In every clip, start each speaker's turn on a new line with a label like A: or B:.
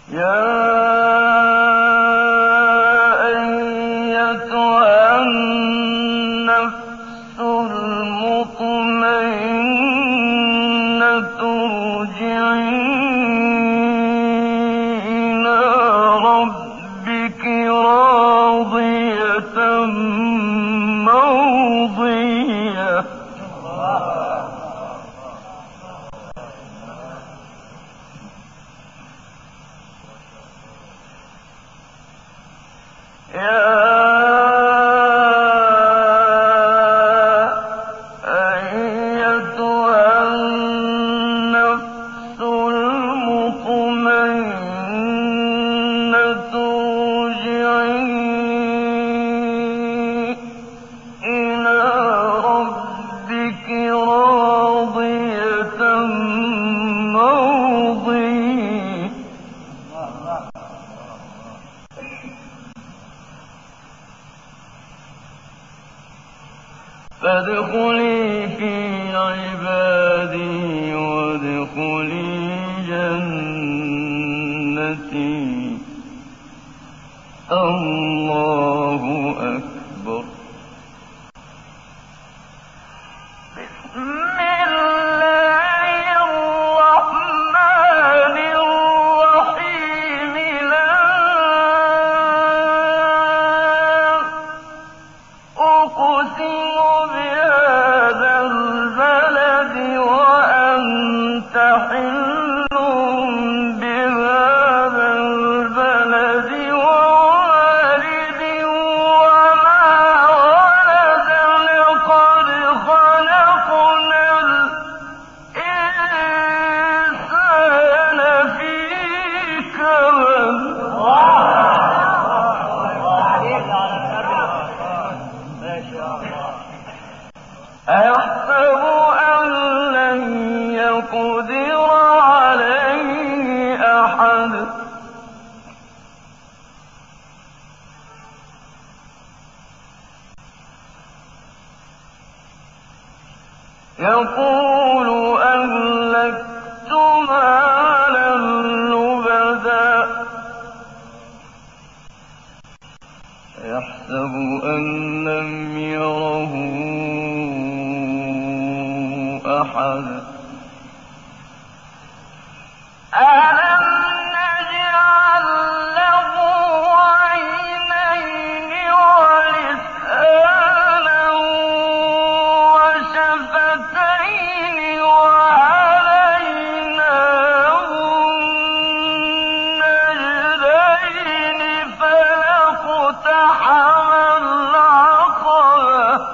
A: فادخلي في عبادي وادخلي جنتي. الله أكبر. أيحسب أن لن يقدر عليه أحد. يقول أهلكت مالا لبدا. يحسب أن لم يره أحد. ألم نجعل له عينين ولسانا وشفتين وهديناه النجدين فلاقتحم العقبة.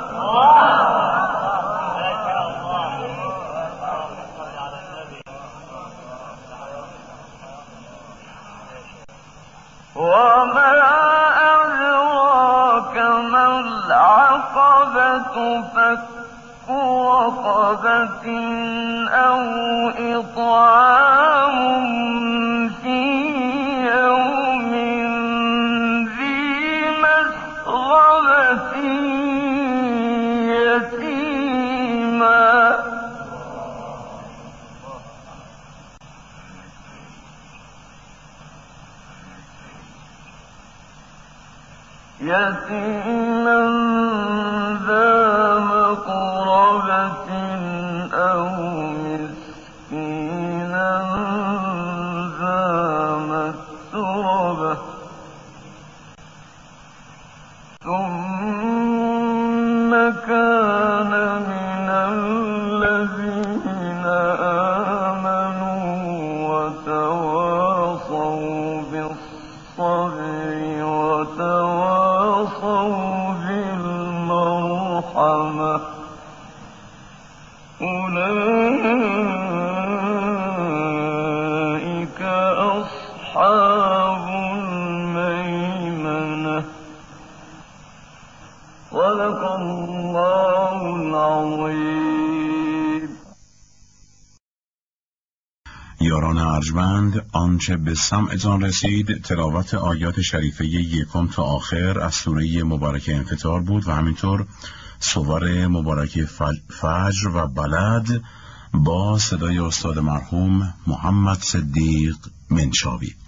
A: وما أدراك ما العقبة. فك رقبة أو إطعام في يوم ذي مسغبة يتيما ذا مقربة أو مسكينا ذا متربة. ثم كان من الذين آمنوا وتواصوا بالصبر وتواصوا بالمرحمة. أولئك أصحاب الميمنة. صدق الله العظيم.
B: یاران ارجمند، آنچه به سمعتان رسید تلاوت آیات شریفه 1 تا آخر از سوره مبارکه انفطار بود و همینطور سور مبارکه فجر و بلد با صدای استاد مرحوم محمد صدیق منشاوی.